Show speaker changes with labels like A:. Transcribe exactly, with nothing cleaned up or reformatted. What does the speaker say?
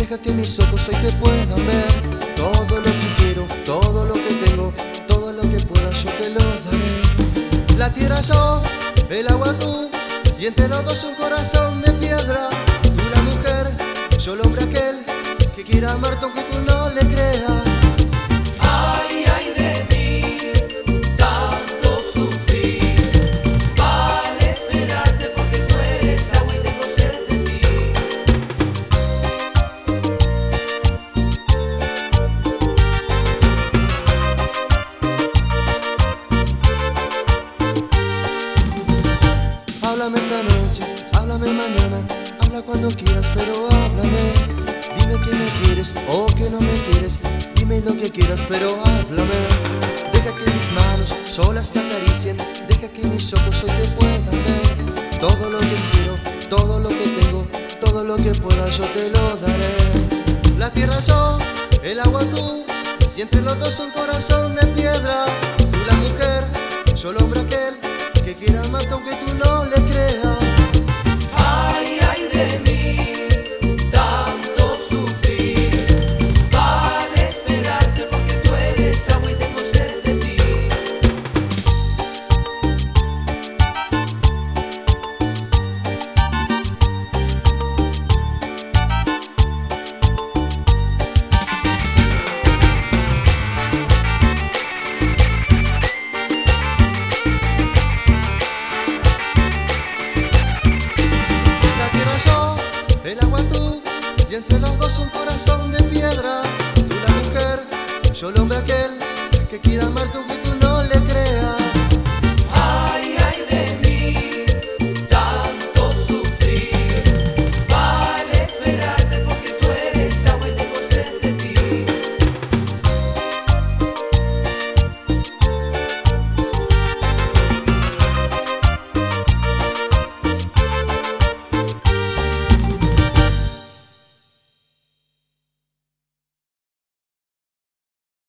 A: Deja que mis ojos hoy te puedan ver. Todo lo que quiero, todo lo que tengo, todo lo que pueda yo te lo daré. La tierra yo, el agua tú, y entre los dos un corazón de piedra. Tú la mujer, yo el hombre aquel que quiera amarte aunque tú no le creas.
B: Ay, ay de mí, tanto sufrí. Vale esperarte porque tú eres agua y tengo sed de ti.
A: Háblame esta noche, háblame mañana, habla cuando quieras, pero háblame. Dime que me quieres o que no me quieres, dime lo que quieras, pero háblame. Deja que mis manos solas te acaricien, deja que mis ojos hoy te puedan ver. Todo lo que quiero, todo lo que tengo, todo lo que pueda yo te lo daré. La tierra yo, el agua tú, y entre los dos un corazón de piedra. Tú la mujer, yo el hombre aquel que quiera amarte aunque tú no le creas.
B: Ay, ay de mí, tanto sufrí. Vale esperarte porque tú eres agua y tengo sed de ti.
A: El agua tú, y entre los dos un corazón de piedra. Tú la mujer, yo el hombre aquel que quiera amarte aunque tú